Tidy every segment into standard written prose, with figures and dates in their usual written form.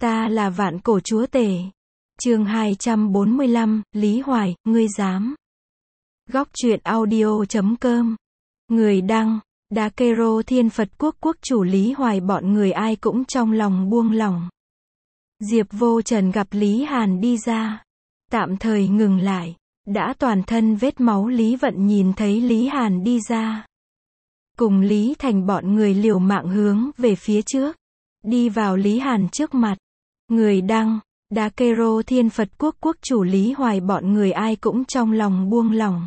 Ta là vạn cổ chúa tể. Chương 245, Lý Hoài, ngươi dám. Góc truyện audio.com. Người đăng, Đá Kê-rô Thiên Phật Quốc quốc chủ Lý Hoài, bọn người ai cũng trong lòng buông lỏng. Diệp Vô Trần gặp Lý Hàn đi ra, tạm thời ngừng lại. Đã toàn thân vết máu Lý Vận nhìn thấy Lý Hàn đi ra, cùng Lý Thành bọn người liều mạng hướng về phía trước, đi vào Lý Hàn trước mặt. Người đăng, Đá Kê-rô Thiên Phật Quốc quốc chủ Lý Hoài, bọn người ai cũng trong lòng buông lỏng.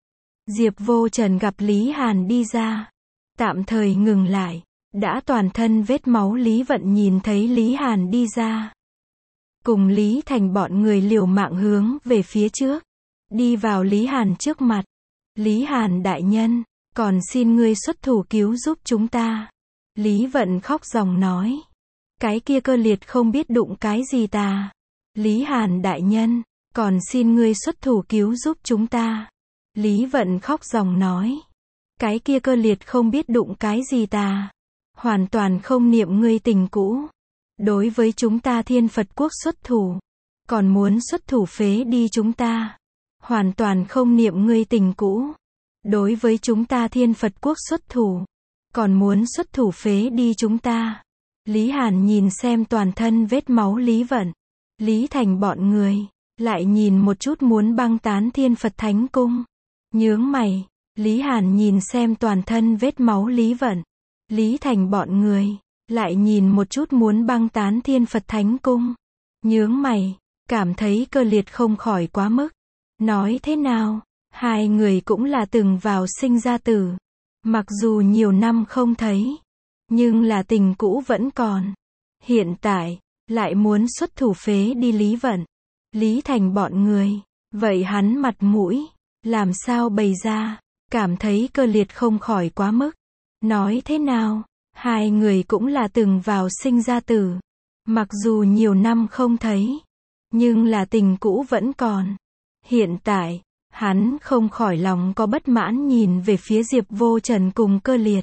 Diệp Vô Trần gặp Lý Hàn đi ra, tạm thời ngừng lại. Đã toàn thân vết máu Lý Vận nhìn thấy Lý Hàn đi ra, cùng Lý Thành bọn người liều mạng hướng về phía trước, đi vào Lý Hàn trước mặt. Lý Hàn đại nhân, còn xin ngươi xuất thủ cứu giúp chúng ta. Lý Vận khóc ròng nói. Cái kia Cơ Liệt không biết đụng cái gì ta. Lý Hàn đại nhân, còn xin ngươi xuất thủ cứu giúp chúng ta. Lý Vận khóc ròng nói. Cái kia Cơ Liệt không biết đụng cái gì ta. Hoàn toàn không niệm ngươi tình cũ. Đối với chúng ta Thiên Phật Quốc xuất thủ, còn muốn xuất thủ phế đi chúng ta. Hoàn toàn không niệm ngươi tình cũ. Đối với chúng ta Thiên Phật Quốc xuất thủ, còn muốn xuất thủ phế đi chúng ta. Lý Hàn nhìn xem toàn thân vết máu Lý Vận, Lý Thành bọn người, lại nhìn một chút muốn băng tán Thiên Phật Thánh Cung. Nhướng mày, Lý Hàn nhìn xem toàn thân vết máu Lý Vận, Lý Thành bọn người, lại nhìn một chút muốn băng tán Thiên Phật Thánh Cung. Nhướng mày, cảm thấy Cơ Liệt không khỏi quá mức. Nói thế nào, hai người cũng là từng vào sinh ra tử. Mặc dù nhiều năm không thấy, nhưng là tình cũ vẫn còn. Hiện tại, lại muốn xuất thủ phế đi Lý Vận, Lý Thành bọn người. Vậy hắn mặt mũi, làm sao bày ra, cảm thấy Cơ Liệt không khỏi quá mức. Nói thế nào, hai người cũng là từng vào sinh ra tử. Mặc dù nhiều năm không thấy, nhưng là tình cũ vẫn còn. Hiện tại, hắn không khỏi lòng có bất mãn nhìn về phía Diệp Vô Trần cùng Cơ Liệt.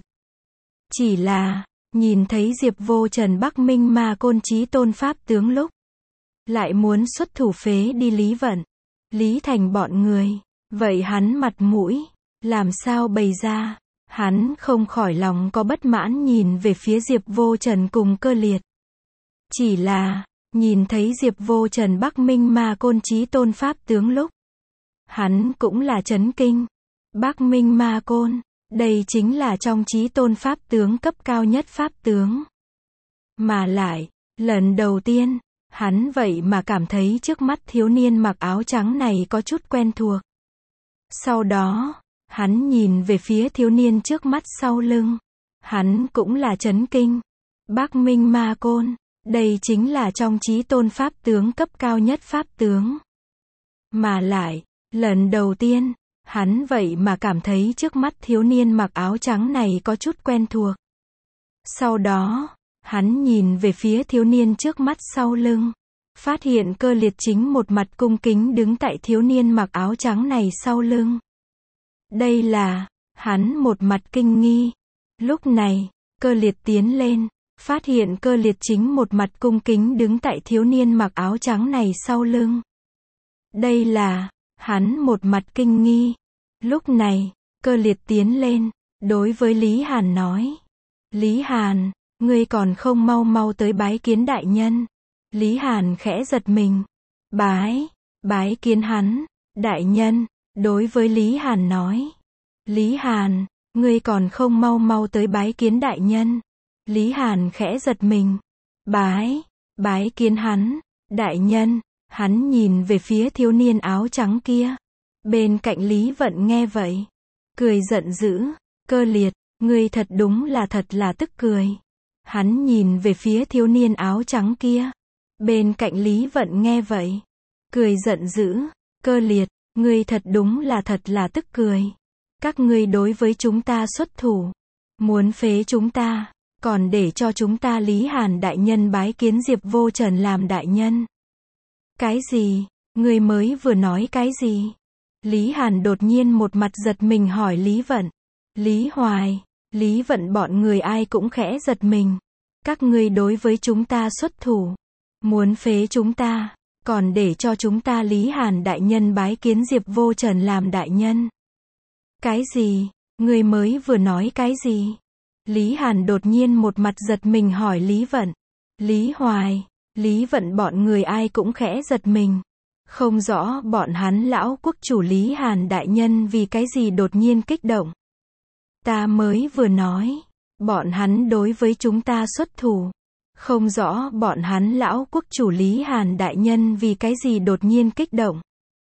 Chỉ là, nhìn thấy Diệp Vô Trần Bắc Minh Ma Côn Chí Tôn Pháp tướng lúc, lại muốn xuất thủ phế đi Lý Vận, Lý Thành bọn người. Vậy hắn mặt mũi, làm sao bày ra, hắn không khỏi lòng có bất mãn nhìn về phía Diệp Vô Trần cùng Cơ Liệt. Chỉ là, nhìn thấy Diệp Vô Trần Bắc Minh Ma Côn Chí Tôn Pháp tướng lúc, hắn cũng là chấn kinh. Bắc Minh Ma Côn, đây chính là trong Chí Tôn Pháp tướng cấp cao nhất Pháp tướng. Mà lại, lần đầu tiên, hắn vậy mà cảm thấy trước mắt thiếu niên mặc áo trắng này có chút quen thuộc. Sau đó, hắn nhìn về phía thiếu niên trước mắt sau lưng. Hắn cũng là chấn kinh. Bắc Minh Ma Côn, đây chính là trong Chí Tôn Pháp tướng cấp cao nhất Pháp tướng. Mà lại, lần đầu tiên, hắn vậy mà cảm thấy trước mắt thiếu niên mặc áo trắng này có chút quen thuộc. Sau đó, hắn nhìn về phía thiếu niên trước mắt sau lưng. Phát hiện Cơ Liệt chính một mặt cung kính đứng tại thiếu niên mặc áo trắng này sau lưng. Đây là, hắn một mặt kinh nghi. Lúc này, Cơ Liệt tiến lên, phát hiện Cơ Liệt chính một mặt cung kính đứng tại thiếu niên mặc áo trắng này sau lưng. Đây là, hắn một mặt kinh nghi. Lúc này, Cơ Liệt tiến lên, đối với Lý Hàn nói. Lý Hàn, ngươi còn không mau mau tới bái kiến đại nhân. Lý Hàn khẽ giật mình. Bái kiến hắn, đại nhân, đối với Lý Hàn nói. Lý Hàn, ngươi còn không mau mau tới bái kiến đại nhân. Lý Hàn khẽ giật mình. Bái kiến hắn, đại nhân. Hắn nhìn về phía thiếu niên áo trắng kia. Bên cạnh Lý Vận nghe vậy, cười giận dữ. Cơ Liệt, ngươi thật đúng là thật là tức cười. Hắn nhìn về phía thiếu niên áo trắng kia. Bên cạnh Lý Vận nghe vậy, cười giận dữ. Cơ Liệt, ngươi thật đúng là thật là tức cười. Các ngươi đối với chúng ta xuất thủ, muốn phế chúng ta, còn để cho chúng ta Lý Hàn đại nhân bái kiến Diệp Vô Trần làm đại nhân. Cái gì? Ngươi mới vừa nói cái gì? Lý Hàn đột nhiên một mặt giật mình hỏi Lý Vận. Lý Hoài, Lý Vận bọn người ai cũng khẽ giật mình. Các ngươi đối với chúng ta xuất thủ, Muốn phế chúng ta, còn để cho chúng ta Lý Hàn đại nhân bái kiến Diệp Vô Trần làm đại nhân. Cái gì? Ngươi mới vừa nói cái gì? Lý Hàn đột nhiên một mặt giật mình hỏi Lý Vận. Lý Hoài, Lý Vận bọn người ai cũng khẽ giật mình. Không rõ bọn hắn lão quốc chủ Lý Hàn đại nhân vì cái gì đột nhiên kích động. Ta mới vừa nói, bọn hắn đối với chúng ta xuất thủ. Không rõ bọn hắn lão quốc chủ Lý Hàn đại nhân vì cái gì đột nhiên kích động.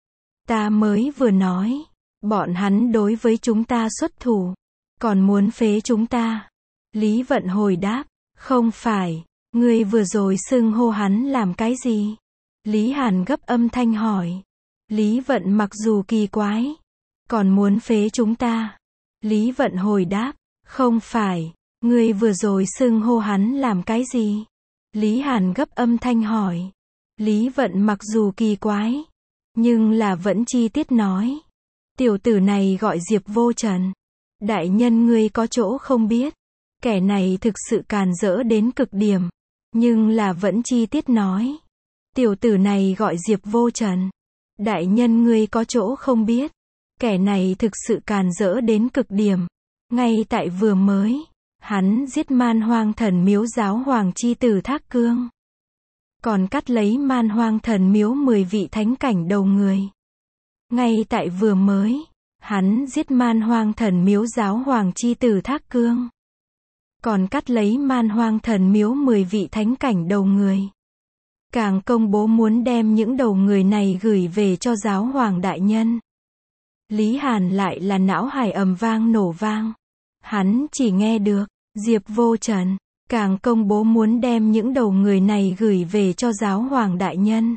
Ta mới vừa nói, bọn hắn đối với chúng ta xuất thủ, còn muốn phế chúng ta. Lý Vận hồi đáp, không phải, ngươi vừa rồi xưng hô hắn làm cái gì? Lý Hàn gấp âm thanh hỏi. Lý Vận mặc dù kỳ quái, còn muốn phế chúng ta. Lý Vận hồi đáp, không phải, ngươi vừa rồi xưng hô hắn làm cái gì? Lý Hàn gấp âm thanh hỏi. Lý Vận mặc dù kỳ quái, nhưng là vẫn chi tiết nói. Tiểu tử này gọi Diệp Vô Trần. Đại nhân ngươi có chỗ không biết. Kẻ này thực sự càn rỡ đến cực điểm. Nhưng là vẫn chi tiết nói. Tiểu tử này gọi Diệp Vô Trần. Đại nhân ngươi có chỗ không biết. Kẻ này thực sự càn rỡ đến cực điểm. Ngay tại vừa mới, hắn giết Man Hoang Thần Miếu giáo hoàng chi tử Thác Cương. Còn cắt lấy Man Hoang Thần Miếu 10 vị thánh cảnh đầu người. Ngay tại vừa mới, hắn giết Man Hoang Thần Miếu giáo hoàng chi tử Thác Cương. Còn cắt lấy Man Hoang Thần Miếu 10 vị thánh cảnh đầu người. Càng công bố muốn đem những đầu người này gửi về cho giáo hoàng đại nhân. Lý Hàn lại là não hải ầm vang nổ vang. Hắn chỉ nghe được, Diệp Vô Trần, càng công bố muốn đem những đầu người này gửi về cho giáo hoàng đại nhân.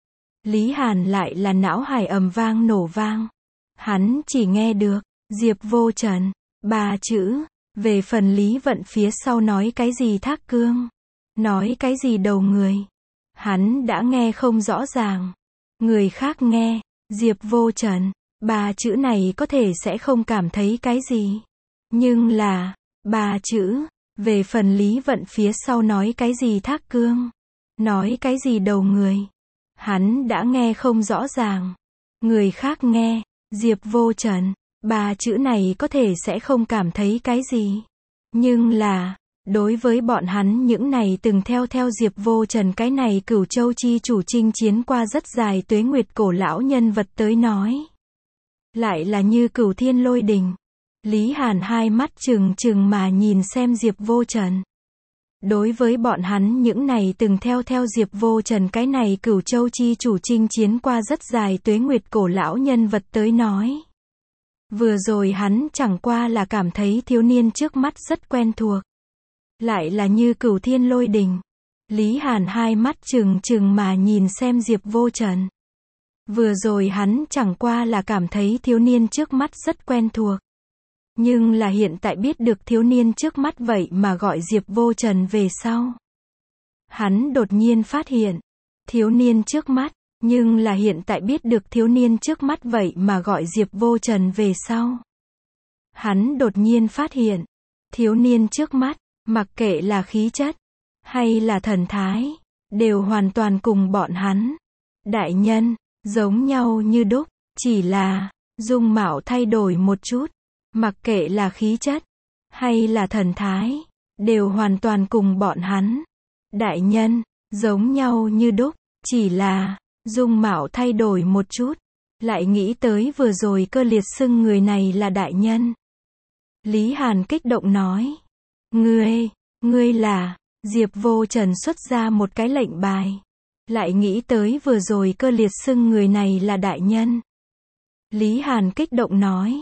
Lý Hàn lại là não hải ầm vang nổ vang. Hắn chỉ nghe được, Diệp Vô Trần, 3 chữ, về phần Lý Vận phía sau nói cái gì Thác Cương, nói cái gì đầu người. Hắn đã nghe không rõ ràng. Người khác nghe, Diệp Vô Trần, 3 chữ này có thể sẽ không cảm thấy cái gì. Nhưng là, 3 chữ, về phần Lý Vận phía sau nói cái gì Thác Cương, nói cái gì đầu người. Hắn đã nghe không rõ ràng. Người khác nghe, Diệp Vô Trần, 3 chữ này có thể sẽ không cảm thấy cái gì. Nhưng là, đối với bọn hắn những này từng theo Diệp Vô Trần cái này Cửu Châu chi chủ chinh chiến qua rất dài tuế nguyệt cổ lão nhân vật tới nói. Lại là như cửu thiên lôi đình. Lý Hàn hai mắt trừng trừng mà nhìn xem Diệp Vô Trần. Đối với bọn hắn những này từng theo Diệp Vô Trần cái này Cửu Châu chi chủ chinh chiến qua rất dài tuế nguyệt cổ lão nhân vật tới nói. Vừa rồi hắn chẳng qua là cảm thấy thiếu niên trước mắt rất quen thuộc. Lại là như cửu thiên lôi đình. Lý Hàn hai mắt trừng trừng mà nhìn xem Diệp Vô Trần. Vừa rồi hắn chẳng qua là cảm thấy thiếu niên trước mắt rất quen thuộc. Nhưng là hiện tại biết được thiếu niên trước mắt vậy mà gọi Diệp Vô Trần về sau. Hắn đột nhiên phát hiện, thiếu niên trước mắt, nhưng là hiện tại biết được thiếu niên trước mắt vậy mà gọi Diệp Vô Trần về sau. Hắn đột nhiên phát hiện, thiếu niên trước mắt, mặc kệ là khí chất, hay là thần thái, đều hoàn toàn cùng bọn hắn. Đại nhân, giống nhau như đúc, chỉ là, dung mạo thay đổi một chút. Mặc kệ là khí chất, hay là thần thái, đều hoàn toàn cùng bọn hắn. Đại nhân, giống nhau như đúc, chỉ là, dung mạo thay đổi một chút. Lại nghĩ tới vừa rồi Cơ Liệt xưng người này là đại nhân. Lý Hàn kích động nói. Ngươi là, Diệp Vô Trần xuất ra một cái lệnh bài. Lại nghĩ tới vừa rồi Cơ Liệt xưng người này là đại nhân. Lý Hàn kích động nói.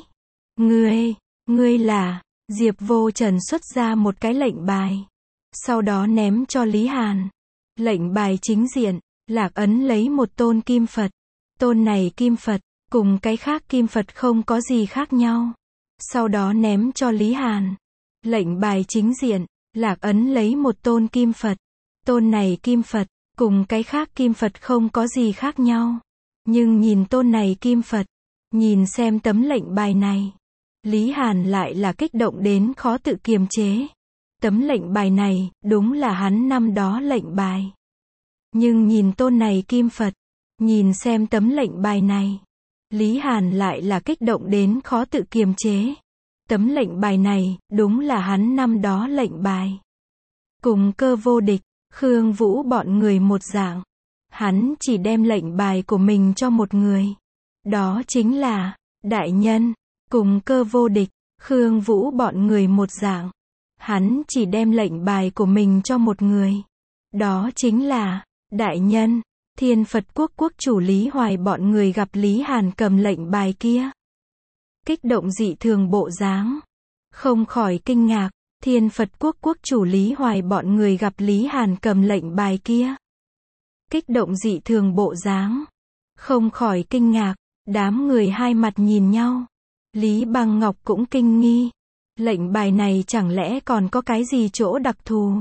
Ngươi là, Diệp Vô Trần xuất ra một cái lệnh bài. Sau đó ném cho Lý Hàn. Lệnh bài chính diện, lạc ấn lấy một tôn kim Phật. Tôn này kim Phật, cùng cái khác kim Phật không có gì khác nhau. Sau đó ném cho Lý Hàn. Lệnh bài chính diện, lạc ấn lấy một tôn kim Phật. Tôn này kim Phật, cùng cái khác kim Phật không có gì khác nhau. Nhưng nhìn tôn này kim Phật, nhìn xem tấm lệnh bài này. Lý Hàn lại là kích động đến khó tự kiềm chế. Tấm lệnh bài này, đúng là hắn năm đó lệnh bài. Nhưng nhìn tôn này kim Phật, nhìn xem tấm lệnh bài này, Lý Hàn lại là kích động đến khó tự kiềm chế. Tấm lệnh bài này, đúng là hắn năm đó lệnh bài. Cùng Cơ Vô Địch, Khương Vũ bọn người một dạng. Hắn chỉ đem lệnh bài của mình cho một người. Đó chính là, đại nhân. Cùng Cơ Vô Địch, Khương Vũ bọn người một dạng. Hắn chỉ đem lệnh bài của mình cho một người. Đó chính là, đại nhân. Thiên Phật Quốc quốc chủ Lý Hoài bọn người gặp Lý Hàn cầm lệnh bài kia. Kích động dị thường bộ dáng. Không khỏi kinh ngạc, Thiên Phật Quốc quốc chủ Lý Hoài bọn người gặp Lý Hàn cầm lệnh bài kia. Kích động dị thường bộ dáng. Không khỏi kinh ngạc, đám người hai mặt nhìn nhau. Lý Băng Ngọc cũng kinh nghi. Lệnh bài này chẳng lẽ còn có cái gì chỗ đặc thù?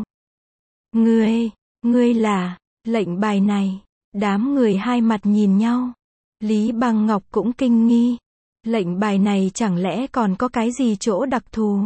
Ngươi là, lệnh bài này. Đám người hai mặt nhìn nhau. Lý Băng Ngọc cũng kinh nghi. Lệnh bài này chẳng lẽ còn có cái gì chỗ đặc thù?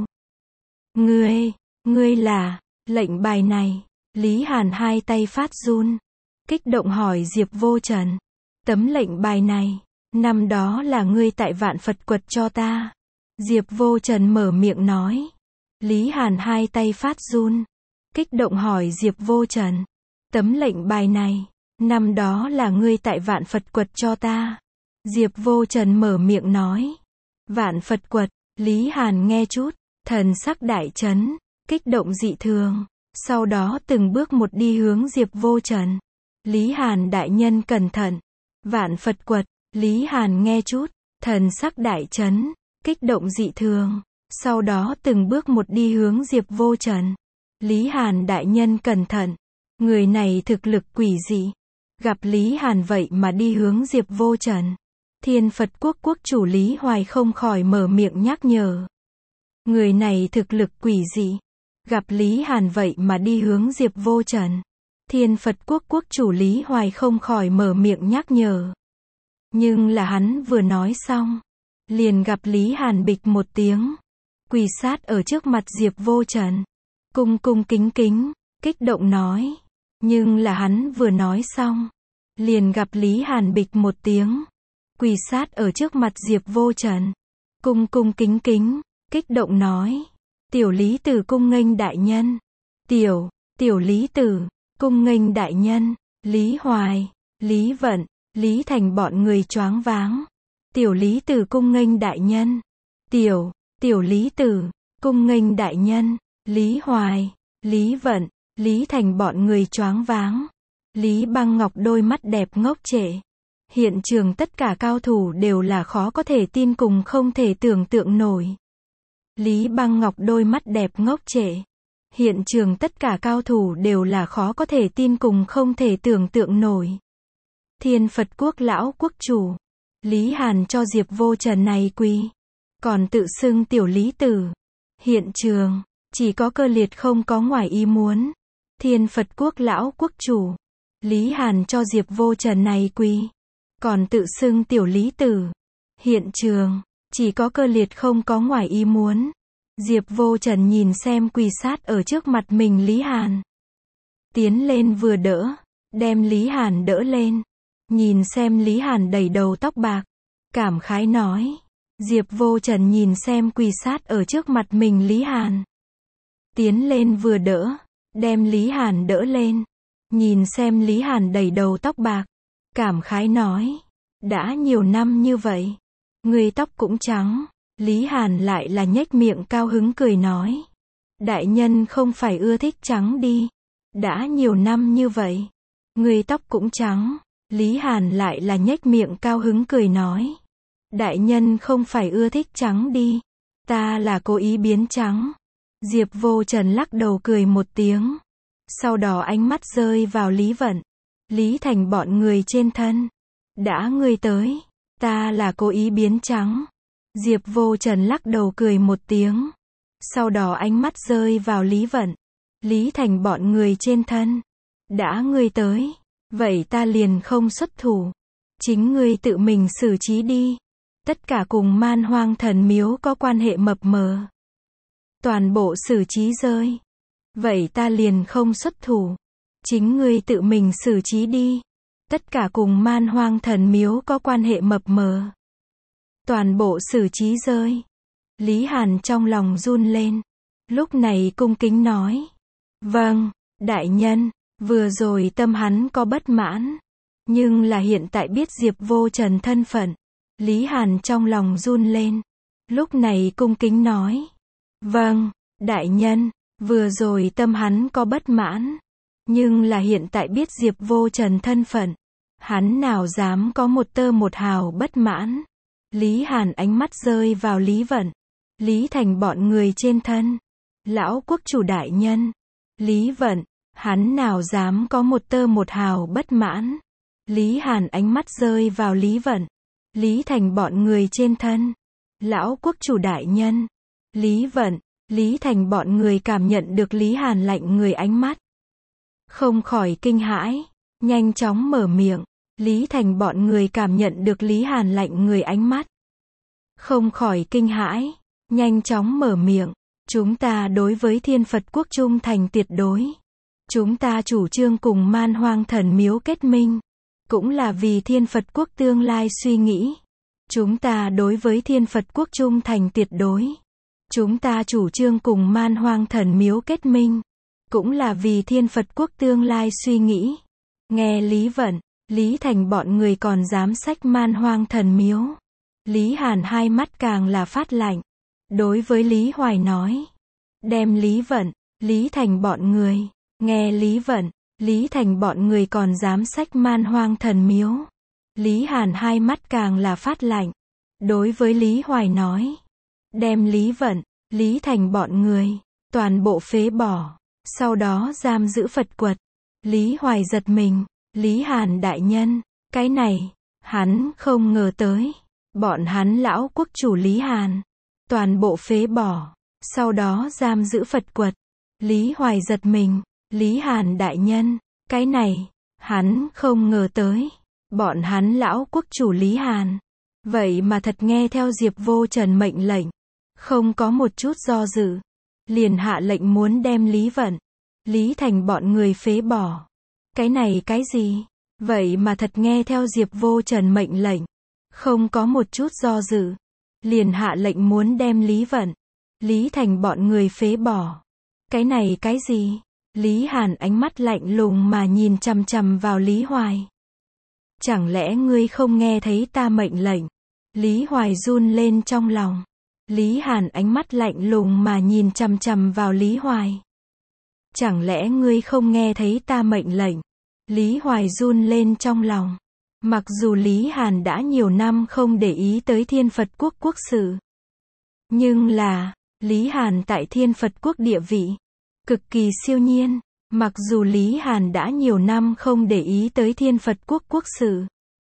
Ngươi là, lệnh bài này. Lý Hàn hai tay phát run. Kích động hỏi Diệp Vô Trần. Tấm lệnh bài này, năm đó là ngươi tại Vạn Phật Quật cho ta. Diệp Vô Trần mở miệng nói. Lý Hàn hai tay phát run. Kích động hỏi Diệp Vô Trần. Tấm lệnh bài này, năm đó là ngươi tại Vạn Phật Quật cho ta. Diệp Vô Trần mở miệng nói. Vạn Phật Quật, Lý Hàn nghe chút, thần sắc đại chấn, kích động dị thường. Sau đó từng bước một đi hướng Diệp Vô Trần. Lý Hàn đại nhân cẩn thận. Vạn Phật Quật, Lý Hàn nghe chút, thần sắc đại chấn, kích động dị thường. Sau đó từng bước một đi hướng Diệp Vô Trần. Lý Hàn đại nhân cẩn thận. Người này thực lực quỷ dị. Gặp Lý Hàn vậy mà đi hướng Diệp Vô Trần. Thiên Phật Quốc quốc chủ Lý Hoài không khỏi mở miệng nhắc nhở. Người này thực lực quỷ dị. Gặp Lý Hàn vậy mà đi hướng Diệp Vô Trần. Thiên Phật Quốc quốc chủ Lý Hoài không khỏi mở miệng nhắc nhở. Nhưng là hắn vừa nói xong, liền gặp Lý Hàn bịch một tiếng, quỳ sát ở trước mặt Diệp Vô Trần. Cung cung kính kính, kích động nói. Nhưng là hắn vừa nói xong, liền gặp Lý Hàn bịch một tiếng, quỳ sát ở trước mặt Diệp Vô Trần. Cung cung kính kính, kích động nói. Tiểu Lý Tử cung nghênh đại nhân. Tiểu Lý Tử, cung nghênh đại nhân. Lý Hoài, Lý Vận, Lý Thành bọn người choáng váng. Tiểu Lý Tử cung nghênh đại nhân. Tiểu Lý Tử, cung nghênh đại nhân. Lý Hoài, Lý Vận, Lý Thành bọn người choáng váng. Lý Băng Ngọc đôi mắt đẹp ngốc trệ. Hiện trường tất cả cao thủ đều là khó có thể tin cùng không thể tưởng tượng nổi. Lý Băng Ngọc đôi mắt đẹp ngốc trệ. Hiện trường tất cả cao thủ đều là khó có thể tin cùng không thể tưởng tượng nổi. Thiên Phật Quốc lão quốc chủ. Lý Hàn cho Diệp Vô Trần này quỳ. Còn tự xưng tiểu Lý Tử. Hiện trường, chỉ có Cơ Liệt không có ngoài ý muốn. Thiên Phật Quốc lão quốc chủ. Lý Hàn cho Diệp Vô Trần này quỳ. Còn tự xưng tiểu Lý Tử. Hiện trường, chỉ có Cơ Liệt không có ngoài ý muốn. Diệp Vô Trần nhìn xem quỳ sát ở trước mặt mình Lý Hàn. Tiến lên vừa đỡ, đem Lý Hàn đỡ lên. Nhìn xem Lý Hàn đầy đầu tóc bạc. Cảm khái nói. Diệp Vô Trần nhìn xem quỳ sát ở trước mặt mình Lý Hàn. Tiến lên vừa đỡ, đem Lý Hàn đỡ lên. Nhìn xem Lý Hàn đầy đầu tóc bạc. Cảm khái nói. Đã nhiều năm như vậy, người tóc cũng trắng. Lý Hàn lại là nhếch miệng cao hứng cười nói. Đại nhân không phải ưa thích trắng đi. Đã nhiều năm như vậy, người tóc cũng trắng. Lý Hàn lại là nhếch miệng cao hứng cười nói. Đại nhân không phải ưa thích trắng đi. Ta là cố ý biến trắng. Diệp Vô Trần lắc đầu cười một tiếng. Sau đó ánh mắt rơi vào Lý Vận, Lý Thành bọn người trên thân. Đã ngươi tới, ta là cố ý biến trắng. Diệp Vô Trần lắc đầu cười một tiếng. Sau đó ánh mắt rơi vào Lý Vận, Lý Thành bọn người trên thân. Đã ngươi tới, vậy ta liền không xuất thủ. Chính ngươi tự mình xử trí đi. Tất cả cùng Man Hoang Thần Miếu có quan hệ mập mờ, toàn bộ xử trí rơi. Vậy ta liền không xuất thủ. Chính ngươi tự mình xử trí đi. Tất cả cùng Man Hoang Thần Miếu có quan hệ mập mờ. Toàn bộ xử trí rơi. Lý Hàn trong lòng run lên. Lúc này cung kính nói. Vâng, đại nhân, vừa rồi tâm hắn có bất mãn. Nhưng là hiện tại biết Diệp Vô Trần thân phận. Lý Hàn trong lòng run lên. Lúc này cung kính nói. Vâng, đại nhân, vừa rồi tâm hắn có bất mãn. Nhưng là hiện tại biết Diệp Vô Trần thân phận. Hắn nào dám có một tơ một hào bất mãn. Lý Hàn ánh mắt rơi vào Lý Vận, Lý Thành bọn người trên thân. Lão quốc chủ đại nhân. Lý Vận, hắn nào dám có một tơ một hào bất mãn. Lý Hàn ánh mắt rơi vào Lý Vận, Lý Thành bọn người trên thân. Lão quốc chủ đại nhân. Lý Vận, Lý Thành bọn người cảm nhận được Lý Hàn lạnh người ánh mắt. Không khỏi kinh hãi, nhanh chóng mở miệng. Lý Thành bọn người cảm nhận được Lý Hàn lạnh người ánh mắt. Không khỏi kinh hãi, nhanh chóng mở miệng. Chúng ta đối với Thiên Phật Quốc trung thành tuyệt đối. Chúng ta chủ trương cùng Man Hoang Thần Miếu kết minh. Cũng là vì Thiên Phật Quốc tương lai suy nghĩ. Chúng ta đối với Thiên Phật Quốc trung thành tuyệt đối. Chúng ta chủ trương cùng Man Hoang Thần Miếu kết minh. Cũng là vì Thiên Phật Quốc tương lai suy nghĩ. Nghe Lý Vận, Lý Thành bọn người còn dám xách Man Hoang Thần Miếu. Lý Hàn hai mắt càng là phát lạnh. Đối với Lý Hoài nói. Đem Lý Vận, Lý Thành bọn người. Nghe Lý Vận, Lý Thành bọn người còn dám xách Man Hoang Thần Miếu. Lý Hàn hai mắt càng là phát lạnh. Đối với Lý Hoài nói. Đem Lý Vận, Lý Thành bọn người. Toàn bộ phế bỏ. Sau đó giam giữ Phật quật. Lý Hoài giật mình. Lý Hàn đại nhân. Cái này, hắn không ngờ tới. Bọn hắn lão quốc chủ Lý Hàn. Toàn bộ phế bỏ. Sau đó giam giữ Phật quật. Lý Hoài giật mình. Lý Hàn đại nhân. Cái này, hắn không ngờ tới. Bọn hắn lão quốc chủ Lý Hàn. Vậy mà thật nghe theo Diệp Vô Trần mệnh lệnh. Không có một chút do dự. Liền hạ lệnh muốn đem Lý Vận, Lý Thành bọn người phế bỏ. Cái này cái gì? Vậy mà thật nghe theo Diệp Vô Trần mệnh lệnh. Không có một chút do dự. Liền hạ lệnh muốn đem Lý Vận, Lý Thành bọn người phế bỏ. Cái này cái gì? Lý Hàn ánh mắt lạnh lùng mà nhìn chằm chằm vào Lý Hoài. Chẳng lẽ ngươi không nghe thấy ta mệnh lệnh? Lý Hoài run lên trong lòng. Lý Hàn ánh mắt lạnh lùng mà nhìn chằm chằm vào Lý Hoài. Chẳng lẽ ngươi không nghe thấy ta mệnh lệnh? Lý Hoài run lên trong lòng. Mặc dù Lý Hàn đã nhiều năm không để ý tới Thiên Phật Quốc quốc sự. Nhưng là, Lý Hàn tại Thiên Phật Quốc địa vị cực kỳ siêu nhiên. Mặc dù Lý Hàn đã nhiều năm không để ý tới Thiên Phật Quốc quốc sự.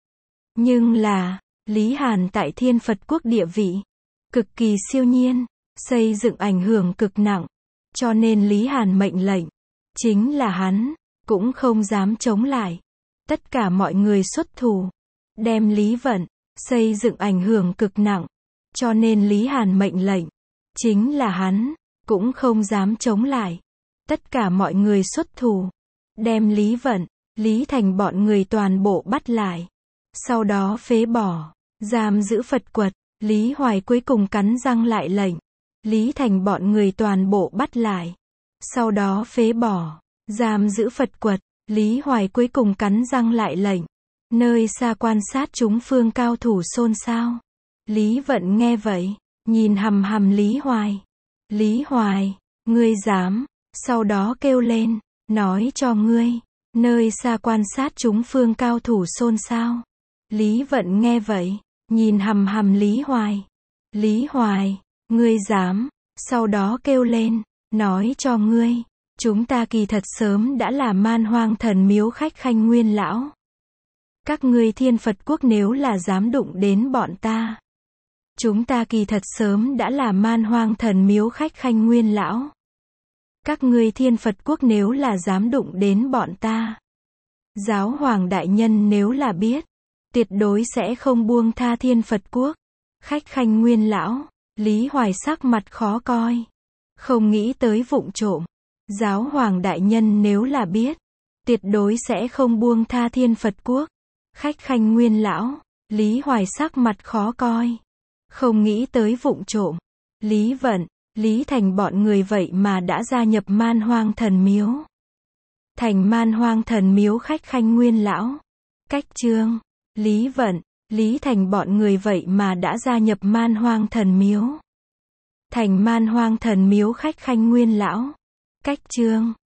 Nhưng là, Lý Hàn tại Thiên Phật Quốc địa vị cực kỳ siêu nhiên, xây dựng ảnh hưởng cực nặng. Cho nên Lý Hàn mệnh lệnh, chính là hắn, cũng không dám chống lại. Tất cả mọi người xuất thủ, đem Lý Vận, xây dựng ảnh hưởng cực nặng. Cho nên Lý Hàn mệnh lệnh, chính là hắn, cũng không dám chống lại. Tất cả mọi người xuất thủ, đem Lý Vận, Lý Thành bọn người toàn bộ bắt lại. Sau đó phế bỏ, giam giữ Phật quật. Lý Hoài cuối cùng cắn răng lại lệnh. Lý Thành bọn người toàn bộ bắt lại. Sau đó phế bỏ, giam giữ Phật quật. Lý Hoài cuối cùng cắn răng lại lệnh. Nơi xa quan sát chúng phương cao thủ xôn xao. Lý Vận nghe vậy, nhìn hằm hằm Lý Hoài. Lý Hoài, ngươi dám, sau đó kêu lên, nói cho ngươi, nơi xa quan sát chúng phương cao thủ xôn xao. Lý Vận nghe vậy, nhìn hằm hằm Lý Hoài. Lý Hoài, ngươi dám, sau đó kêu lên, nói cho ngươi, chúng ta kỳ thật sớm đã là Man Hoang Thần Miếu khách khanh nguyên lão. Các ngươi Thiên Phật Quốc nếu là dám đụng đến bọn ta, chúng ta kỳ thật sớm đã là Man Hoang Thần Miếu khách khanh nguyên lão. Các ngươi Thiên Phật Quốc nếu là dám đụng đến bọn ta, Giáo Hoàng đại nhân nếu là biết, tuyệt đối sẽ không buông tha Thiên Phật Quốc. Khách khanh nguyên lão, Lý Hoài sắc mặt khó coi. Không nghĩ tới vụng trộm. Giáo Hoàng đại nhân nếu là biết, Tuyệt đối sẽ không buông tha Thiên Phật quốc. Khách khanh Nguyên lão. Lý Hoài sắc mặt khó coi. Không nghĩ tới vụng trộm. Lý Vận, Lý Thành bọn người vậy mà đã gia nhập Man Hoang Thần Miếu. Thành Man Hoang Thần Miếu khách khanh Nguyên lão. Cách chương. Lý Vận, Lý Thành bọn người vậy mà đã gia nhập Man Hoang Thần Miếu. Thành Man Hoang Thần Miếu khách khanh Nguyên lão. Cách chương.